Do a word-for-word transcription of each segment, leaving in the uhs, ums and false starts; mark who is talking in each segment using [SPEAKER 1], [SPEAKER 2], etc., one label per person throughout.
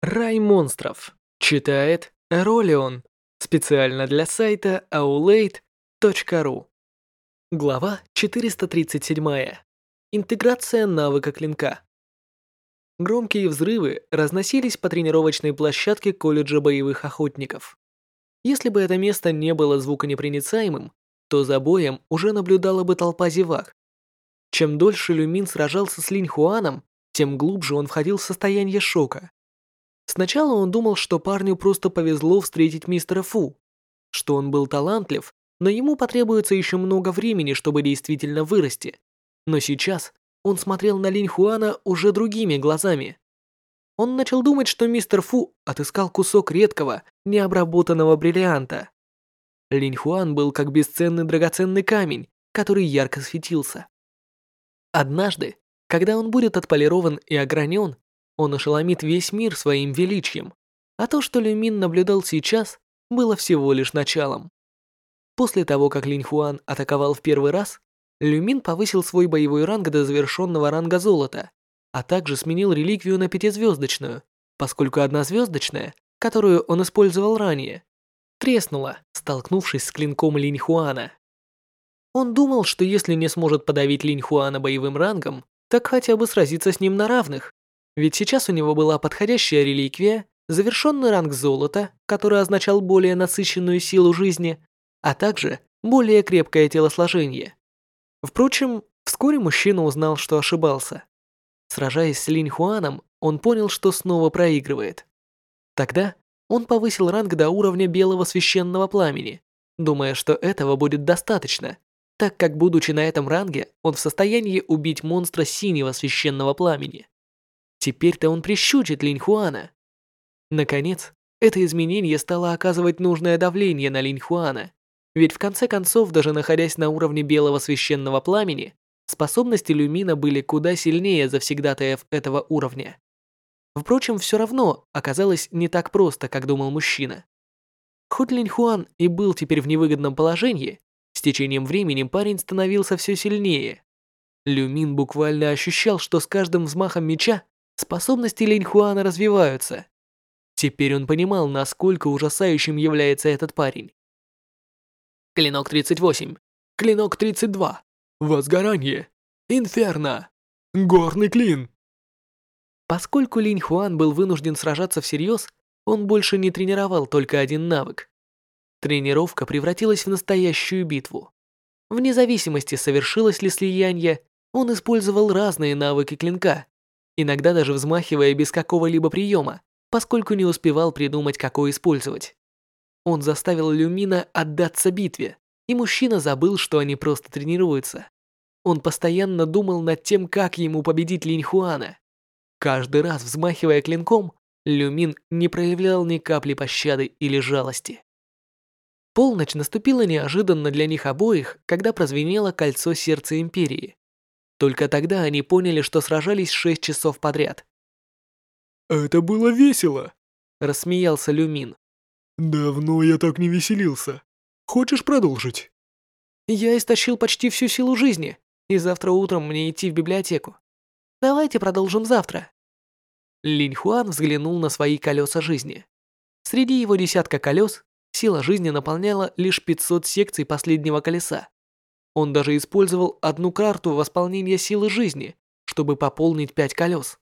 [SPEAKER 1] Рай монстров. Читает Ролион. Специально для сайта аулейт точка ру. Глава четыреста тридцать семь. Интеграция навыка клинка. Громкие взрывы разносились по тренировочной площадке колледжа боевых охотников. Если бы это место не было звуконепроницаемым, то за боем уже наблюдала бы толпа зевак. Чем дольше Люмин сражался с Линь Хуаном, тем глубже он входил в состояние шока. Сначала он думал, что парню просто повезло встретить мистера Фу, что он был талантлив, но ему потребуется еще много времени, чтобы действительно вырасти. Но сейчас он смотрел на Линь Хуана уже другими глазами. Он начал думать, что мистер Фу отыскал кусок редкого, необработанного бриллианта. Линь Хуан был как бесценный драгоценный камень, который ярко светился. Однажды, когда он будет отполирован и огранен, он ошеломит весь мир своим величием, а то, что Люмин наблюдал сейчас, было всего лишь началом. После того, как Линь Хуан атаковал в первый раз, Люмин повысил свой боевой ранг до завершенного ранга золота, а также сменил реликвию на пятизвездочную, поскольку однозвездочная, которую он использовал ранее, треснула, столкнувшись с клинком Линь Хуана. Он думал, что если не сможет подавить Линь Хуана боевым рангом, так хотя бы сразиться с ним на равных. Ведь сейчас у него была подходящая реликвия, завершенный ранг золота, который означал более насыщенную силу жизни, а также более крепкое телосложение. Впрочем, вскоре мужчина узнал, что ошибался. Сражаясь с Линь Хуаном, он понял, что снова проигрывает. Тогда он повысил ранг до уровня белого священного пламени, думая, что этого будет достаточно, так как, будучи на этом ранге, он в состоянии убить монстра синего священного пламени. Теперь-то он прищучит Линь Хуана. Наконец, это изменение стало оказывать нужное давление на Линь Хуана, ведь в конце концов, даже находясь на уровне белого священного пламени, способности Люмина были куда сильнее завсегдатаев этого уровня. Впрочем, все равно оказалось не так просто, как думал мужчина. Хоть Линь Хуан и был теперь в невыгодном положении, с течением времени парень становился все сильнее. Люмин буквально ощущал, что с каждым взмахом меча способности Линь Хуана развиваются. Теперь он понимал, насколько ужасающим является этот парень. Клинок тридцать восемь. Клинок тридцать два. Возгорание. Инферно. Горный клин. Поскольку Линь Хуан был вынужден сражаться всерьез, он больше не тренировал только один навык. Тренировка превратилась в настоящую битву. Вне зависимости, совершилось ли слияние, он использовал разные навыки клинка, иногда даже взмахивая без какого-либо приема, поскольку не успевал придумать, какой использовать. Он заставил Люмина отдаться битве, и мужчина забыл, что они просто тренируются. Он постоянно думал над тем, как ему победить Линь Хуана. Каждый раз, взмахивая клинком, Люмин не проявлял ни капли пощады или жалости. Полночь наступила неожиданно для них обоих, когда прозвенело кольцо сердца Империи. Только тогда они поняли, что сражались шесть часов подряд.
[SPEAKER 2] «Это было весело»,
[SPEAKER 1] — рассмеялся Люмин.
[SPEAKER 2] «Давно я так не веселился. Хочешь продолжить?»
[SPEAKER 1] «Я истощил почти всю силу жизни, и завтра утром мне идти в библиотеку. Давайте продолжим завтра». Линь Хуан взглянул на свои колеса жизни. Среди его десятка колес сила жизни наполняла лишь пятьсот секций последнего колеса. Он даже использовал одну карту восполнения силы жизни, чтобы пополнить пять колес.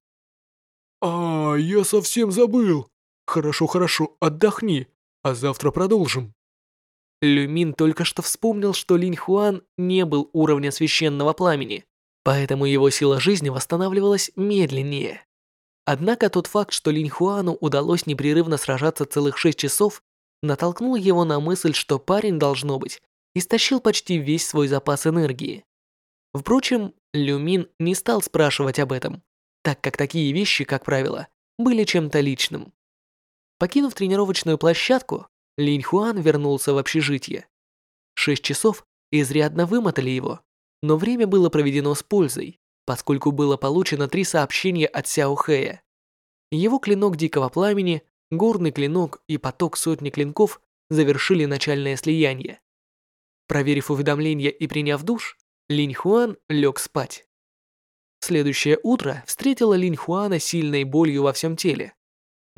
[SPEAKER 2] «А, я совсем забыл. Хорошо, хорошо, отдохни, а завтра продолжим».
[SPEAKER 1] Люмин только что вспомнил, что Линь Хуан не был уровня священного пламени, поэтому его сила жизни восстанавливалась медленнее. Однако тот факт, что Линь Хуану удалось непрерывно сражаться целых шесть часов, натолкнул его на мысль, что парень, должно быть, истощил почти весь свой запас энергии. Впрочем, Люмин не стал спрашивать об этом, так как такие вещи, как правило, были чем-то личным. Покинув тренировочную площадку, Линь Хуан вернулся в общежитие. Шесть часов изрядно вымотали его, но время было проведено с пользой, поскольку было получено три сообщения от Сяо Хэя. Его клинок Дикого Пламени, горный клинок и поток сотни клинков завершили начальное слияние. Проверив уведомления и приняв душ, Линь Хуан лег спать. Следующее утро встретило Линь Хуана сильной болью во всем теле.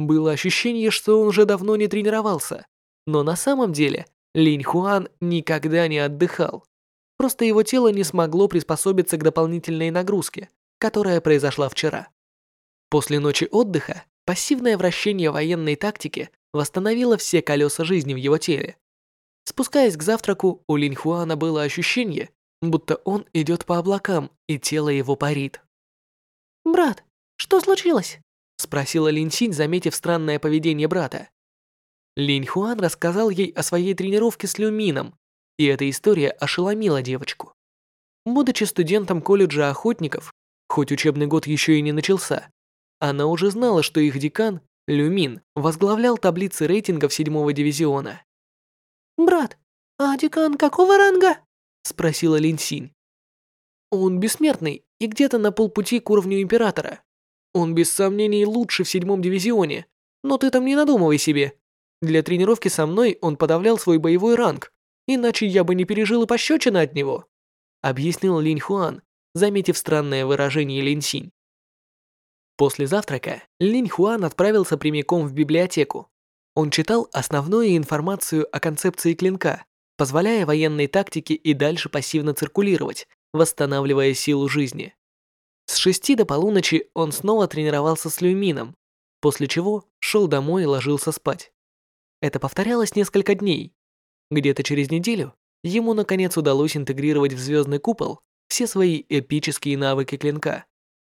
[SPEAKER 1] Было ощущение, что он уже давно не тренировался, но на самом деле Линь Хуан никогда не отдыхал. Просто его тело не смогло приспособиться к дополнительной нагрузке, которая произошла вчера. После ночи отдыха пассивное вращение военной тактики восстановило все колеса жизни в его теле. Спускаясь к завтраку, у Линь Хуана было ощущение, будто он идет по облакам, и тело его парит. «Брат, что случилось?» — спросила Линь Синь, заметив странное поведение брата. Линь Хуан рассказал ей о своей тренировке с Люмином, и эта история ошеломила девочку. Будучи студентом колледжа охотников, хоть учебный год еще и не начался, она уже знала, что их декан, Люмин, возглавлял таблицы рейтингов седьмого дивизиона. «Брат, а декан какого ранга?» — спросила Линь Синь. «Он бессмертный и где-то на полпути к уровню императора. Он без сомнений лучший в седьмом дивизионе, но ты там не надумывай себе. Для тренировки со мной он подавлял свой боевой ранг, иначе я бы не пережил и пощечины от него», — объяснил Линь Хуан, заметив странное выражение Линь Синь. После завтрака Линь Хуан отправился прямиком в библиотеку. Он читал основную информацию о концепции клинка, позволяя военной тактике и дальше пассивно циркулировать, восстанавливая силу жизни. С шести до полуночи он снова тренировался с Люмином, после чего шел домой и ложился спать. Это повторялось несколько дней. Где-то через неделю ему наконец удалось интегрировать в звездный купол все свои эпические навыки клинка.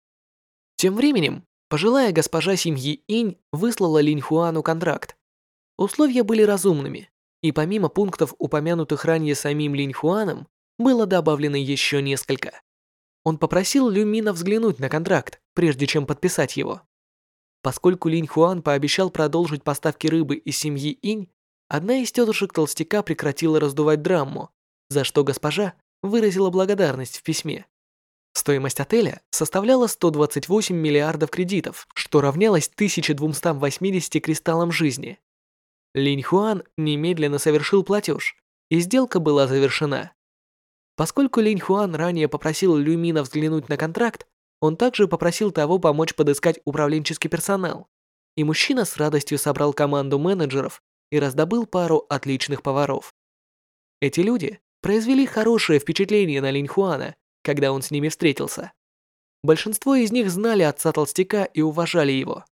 [SPEAKER 1] Тем временем, пожилая госпожа семьи Инь выслала Линь Хуану контракт. Условия были разумными, и помимо пунктов, упомянутых ранее самим Линь Хуаном, было добавлено еще несколько. Он попросил Люмина взглянуть на контракт, прежде чем подписать его. Поскольку Линь Хуан пообещал продолжить поставки рыбы из семьи Инь, одна из тетушек толстяка прекратила раздувать драму, за что госпожа выразила благодарность в письме. Стоимость отеля составляла сто двадцать восемь миллиардов кредитов, что равнялось тысяча двести восемьдесят кристаллам жизни. Линь Хуан немедленно совершил платеж, и сделка была завершена. Поскольку Линь Хуан ранее попросил Люмина взглянуть на контракт, он также попросил того помочь подыскать управленческий персонал, и мужчина с радостью собрал команду менеджеров и раздобыл пару отличных поваров. Эти люди произвели хорошее впечатление на Линь Хуана, когда он с ними встретился. Большинство из них знали отца толстяка и уважали его.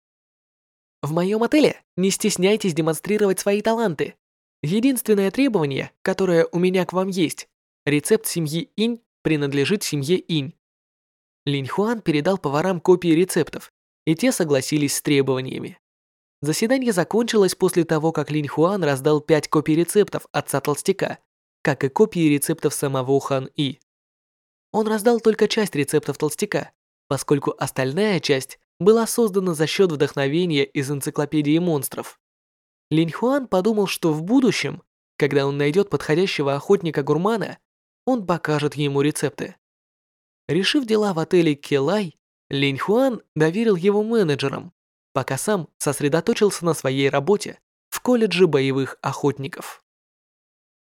[SPEAKER 1] «В моем отеле не стесняйтесь демонстрировать свои таланты. Единственное требование, которое у меня к вам есть, рецепт семьи Инь принадлежит семье Инь». Линь Хуан передал поварам копии рецептов, и те согласились с требованиями. Заседание закончилось после того, как Линь Хуан раздал пять копий рецептов отца толстяка, как и копии рецептов самого Хан И. Он раздал только часть рецептов толстяка, поскольку остальная часть была создана за счет вдохновения из энциклопедии монстров. Линь Хуан подумал, что в будущем, когда он найдет подходящего охотника-гурмана, он покажет ему рецепты. Решив дела в отеле Келай, Линь Хуан доверил его менеджерам, пока сам сосредоточился на своей работе в колледже боевых охотников.